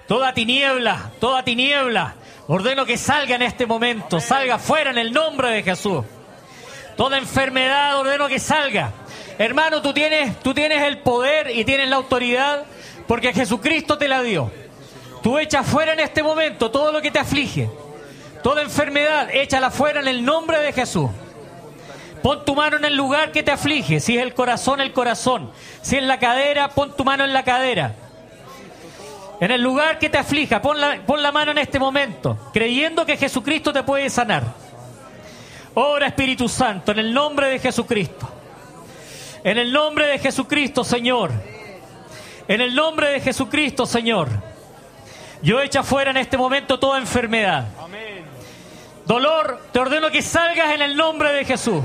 toda tiniebla, ordeno que salga en este momento, salga fuera en el nombre de Jesús. Toda enfermedad, ordeno que salga. Hermano, tú tienes el poder y tienes la autoridad porque Jesucristo te la dio. Tú echas fuera en este momento todo lo que te aflige. Toda enfermedad, échala fuera en el nombre de Jesús. Pon tu mano en el lugar que te aflige. Si es el corazón, el corazón. Si es la cadera, pon tu mano en la cadera. En el lugar que te aflija, pon la mano en este momento, creyendo que Jesucristo te puede sanar. Ora, Espíritu Santo, en el nombre de Jesucristo. En el nombre de Jesucristo, Señor. En el nombre de Jesucristo, Señor. Yo echo fuera en este momento toda enfermedad. Dolor, te ordeno que salgas en el nombre de Jesús.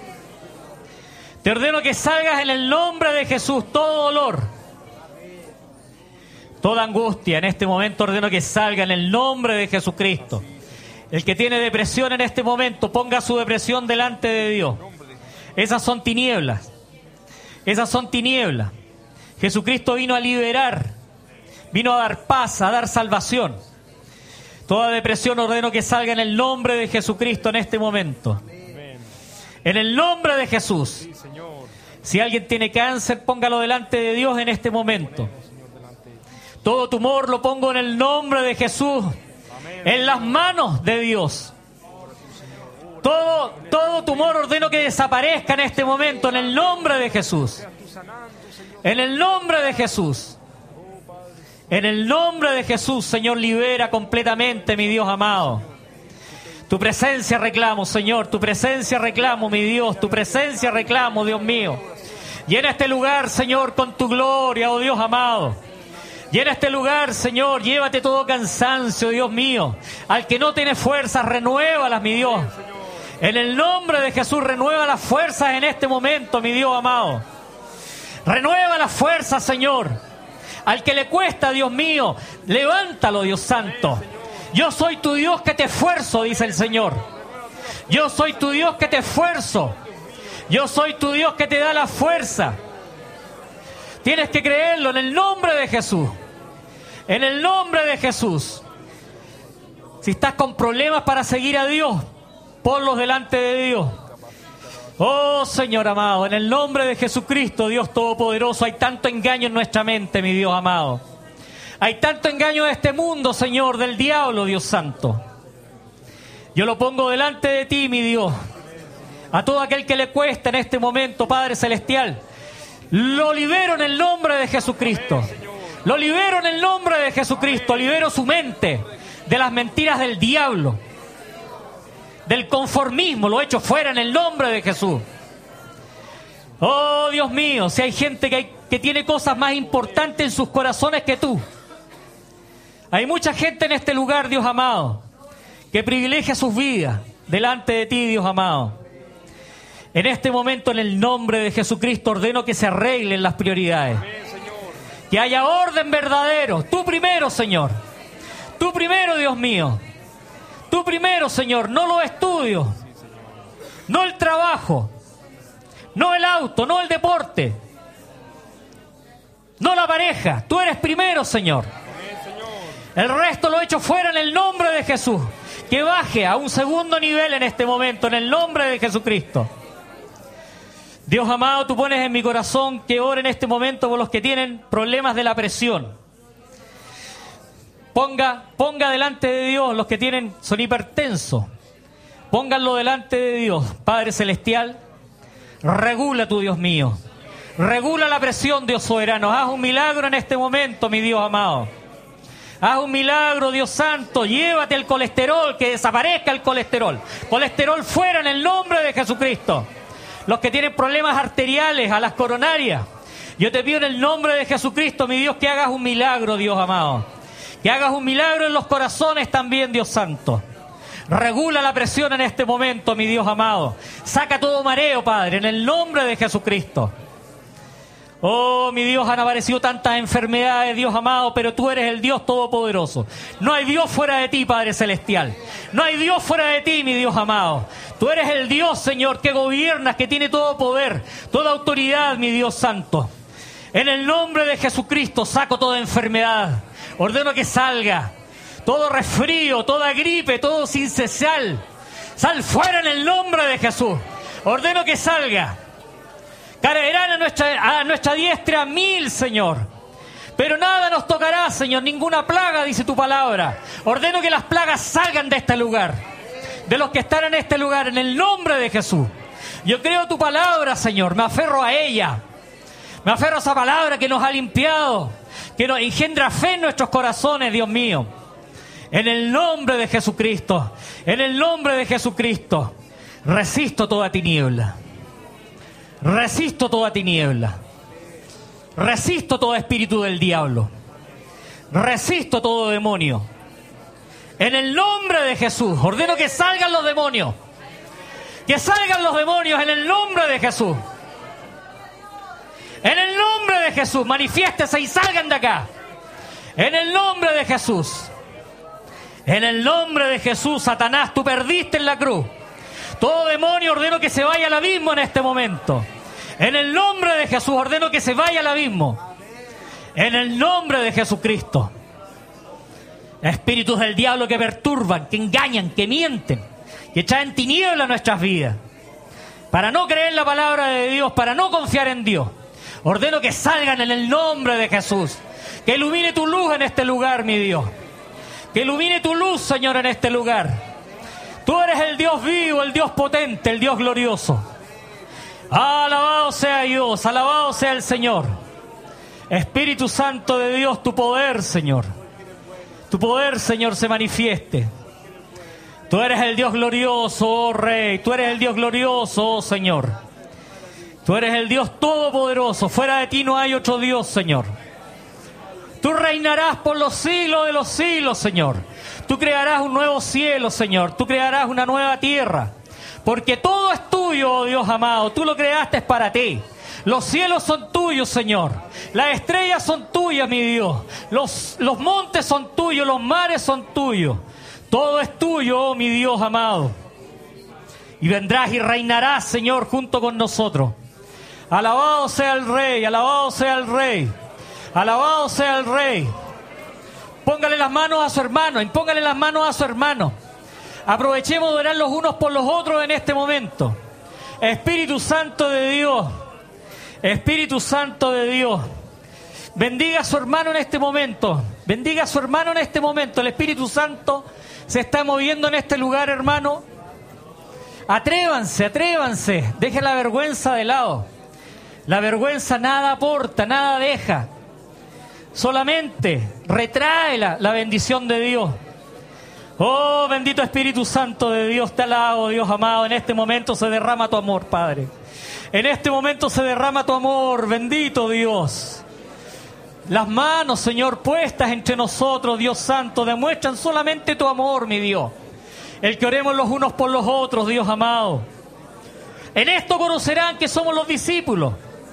Te ordeno que salgas en el nombre de Jesús. Todo dolor, toda angustia, en este momento ordeno que salga en el nombre de Jesucristo. El que tiene depresión en este momento, ponga su depresión delante de Dios. Esas son tinieblas. Esas son tinieblas. Jesucristo vino a liberar, vino a dar paz, a dar salvación. Toda depresión ordeno que salga en el nombre de Jesucristo en este momento. En el nombre de Jesús. Si alguien tiene cáncer, póngalo delante de Dios en este momento. Todo tumor lo pongo en el nombre de Jesús, en las manos de Dios. Todo tumor ordeno que desaparezca en este momento, en el nombre de Jesús. En el nombre de Jesús. En el nombre de Jesús, Señor, libera completamente, mi Dios amado. Tu presencia reclamo, Señor, tu presencia reclamo, mi Dios, tu presencia reclamo, Dios mío. Llena este lugar, Señor, con tu gloria, oh Dios amado. Llena este lugar, Señor, llévate todo cansancio, Dios mío. Al que no tiene fuerzas, renuévalas, mi Dios. En el nombre de Jesús, renueva las fuerzas en este momento, mi Dios amado. Renueva las fuerzas, Señor. Al que le cuesta, Dios mío, levántalo, Dios santo. Yo soy tu Dios que te esfuerzo, dice el Señor. Yo soy tu Dios que te esfuerzo. Yo soy tu Dios que te da la fuerza. Tienes que creerlo en el nombre de Jesús. En el nombre de Jesús. Si estás con problemas para seguir a Dios, ponlos delante de Dios. Oh Señor amado, en el nombre de Jesucristo, Dios Todopoderoso, hay tanto engaño en nuestra mente, mi Dios amado. Hay tanto engaño de este mundo, Señor, del diablo, Dios santo. Yo lo pongo delante de ti, mi Dios. A todo aquel que le cuesta en este momento, Padre Celestial, lo libero en el nombre de Jesucristo. Lo libero en el nombre de Jesucristo. Libero su mente de las mentiras del diablo, del conformismo. Lo echo fuera en el nombre de Jesús. Oh Dios mío, si hay gente que tiene cosas más importantes en sus corazones que tú. Hay mucha gente en este lugar, Dios amado, que privilegia sus vidas delante de ti, Dios amado. En este momento, en el nombre de Jesucristo, ordeno que se arreglen las prioridades. Que haya orden verdadero. Tú primero, Señor. Tú primero, Dios mío. Tú primero, Señor. No los estudios. No el trabajo. No el auto. No el deporte. No la pareja. Tú eres primero, Señor. El resto lo echo fuera en el nombre de Jesús. Que baje a un segundo nivel en este momento, en el nombre de Jesucristo. Dios amado, tú pones en mi corazón que ore en este momento por los que tienen problemas de la presión. Ponga delante de Dios los que son hipertensos. Pónganlo delante de Dios. Padre Celestial, regula tu Dios mío. Regula la presión, Dios soberano. Haz un milagro en este momento, mi Dios amado. Haz un milagro, Dios santo. Llévate el colesterol, que desaparezca el colesterol. Colesterol fuera en el nombre de Jesucristo. Los que tienen problemas arteriales, a las coronarias, yo te pido en el nombre de Jesucristo, mi Dios, que hagas un milagro, Dios amado. Que hagas un milagro en los corazones también, Dios santo. Regula la presión en este momento, mi Dios amado. Saca todo mareo, Padre, en el nombre de Jesucristo. Oh, mi Dios, han aparecido tantas enfermedades, Dios amado, pero tú eres el Dios Todopoderoso. No hay Dios fuera de ti, Padre Celestial. No hay Dios fuera de ti, mi Dios amado. Tú eres el Dios, Señor, que gobiernas, que tiene todo poder, toda autoridad, mi Dios santo. En el nombre de Jesucristo saco toda enfermedad. Ordeno que salga todo resfrío, toda gripe, todo sincesal. Sal fuera en el nombre de Jesús. Ordeno que salga. Caerán a nuestra diestra 1000, Señor. Pero nada nos tocará, Señor, ninguna plaga, dice tu palabra. Ordeno que las plagas salgan de este lugar, de los que están en este lugar, en el nombre de Jesús. Yo creo tu palabra, Señor, me aferro a ella. Me aferro a esa palabra que nos ha limpiado, que nos engendra fe en nuestros corazones, Dios mío. En el nombre de Jesucristo, en el nombre de Jesucristo, resisto toda tiniebla. Resisto toda tiniebla. Resisto todo espíritu del diablo. Resisto todo demonio. En el nombre de Jesús, ordeno que salgan los demonios. Que salgan los demonios en el nombre de Jesús. En el nombre de Jesús, manifiéstese y salgan de acá. En el nombre de Jesús. En el nombre de Jesús, Satanás, tú perdiste en la cruz. Todo demonio ordeno que se vaya al abismo en este momento. En el nombre de Jesús ordeno que se vaya al abismo. En el nombre de Jesucristo. Espíritus del diablo que perturban, que engañan, que mienten, que traen tiniebla a nuestras vidas. Para no creer la palabra de Dios, para no confiar en Dios. Ordeno que salgan en el nombre de Jesús. Que ilumine tu luz en este lugar, mi Dios. Que ilumine tu luz, Señor, en este lugar. Tú eres el Dios vivo, el Dios potente, el Dios glorioso. Alabado sea Dios, alabado sea el Señor. Espíritu Santo de Dios, tu poder, Señor. Tu poder, Señor, se manifieste. Tú eres el Dios glorioso, oh Rey. Tú eres el Dios glorioso, oh Señor. Tú eres el Dios todopoderoso. Fuera de ti no hay otro Dios, Señor. Tú reinarás por los siglos de los siglos, Señor. Tú crearás un nuevo cielo, Señor. Tú crearás una nueva tierra. Porque todo es tuyo, oh Dios amado. Tú lo creaste para ti. Los cielos son tuyos, Señor. Las estrellas son tuyas, mi Dios. Los montes son tuyos, los mares son tuyos. Todo es tuyo, oh mi Dios amado. Y vendrás y reinarás, Señor, junto con nosotros. Alabado sea el Rey, alabado sea el Rey. Alabado sea el Rey. Póngale las manos a su hermano, impóngale las manos a su hermano. Aprovechemos de orar los unos por los otros en este momento. Espíritu Santo de Dios, Espíritu Santo de Dios, bendiga a su hermano en este momento. Bendiga a su hermano en este momento. El Espíritu Santo se está moviendo en este lugar, hermano. Atrévanse, atrévanse. Deje la vergüenza de lado. La vergüenza nada aporta, nada deja. Solamente retrae la bendición de Dios. Oh, bendito Espíritu Santo de Dios, te alabo, Dios amado. En este momento se derrama tu amor, Padre. En este momento se derrama tu amor, bendito Dios. Las manos, Señor, puestas entre nosotros, Dios Santo, demuestran solamente tu amor, mi Dios. El que oremos los unos por los otros, Dios amado. En esto conocerán que somos los discípulos.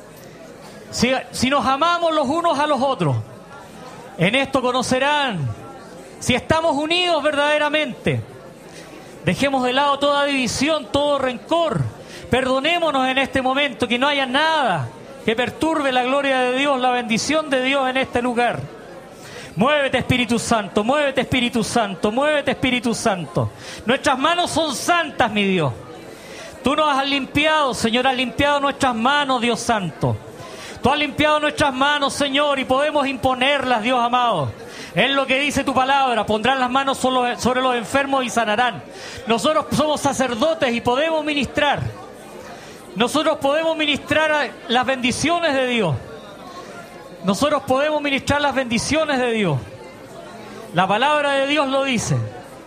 Si nos amamos los unos a los otros. En esto conocerán si estamos unidos verdaderamente. Dejemos de lado toda división, todo rencor. Perdonémonos en este momento, que no haya nada que perturbe la gloria de Dios, la bendición de Dios en este lugar. Muévete, Espíritu Santo, muévete, Espíritu Santo, muévete, Espíritu Santo. Nuestras manos son santas, mi Dios. Tú nos has limpiado, Señor, has limpiado nuestras manos, Dios Santo. Tú has limpiado nuestras manos, Señor, y podemos imponerlas, Dios amado. Es lo que dice tu palabra, pondrán las manos sobre los enfermos y sanarán. Nosotros somos sacerdotes y podemos ministrar. Nosotros podemos ministrar las bendiciones de Dios. Nosotros podemos ministrar las bendiciones de Dios. La palabra de Dios lo dice.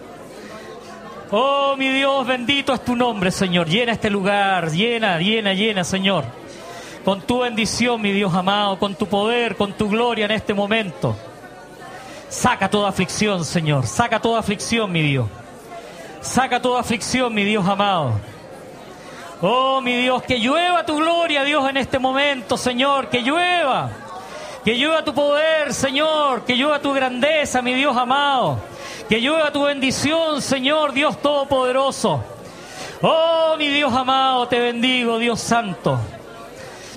Oh, mi Dios, bendito es tu nombre, Señor. Llena este lugar, llena, Señor. Con tu bendición, mi Dios amado, con tu poder, con tu gloria en este momento. Saca toda aflicción, Señor. Saca toda aflicción, mi Dios. Saca toda aflicción, mi Dios amado. Oh, mi Dios, que llueva tu gloria, Dios, en este momento, Señor. Que llueva. Que llueva tu poder, Señor. Que llueva tu grandeza, mi Dios amado. Que llueva tu bendición, Señor, Dios Todopoderoso. Oh, mi Dios amado, te bendigo, Dios Santo.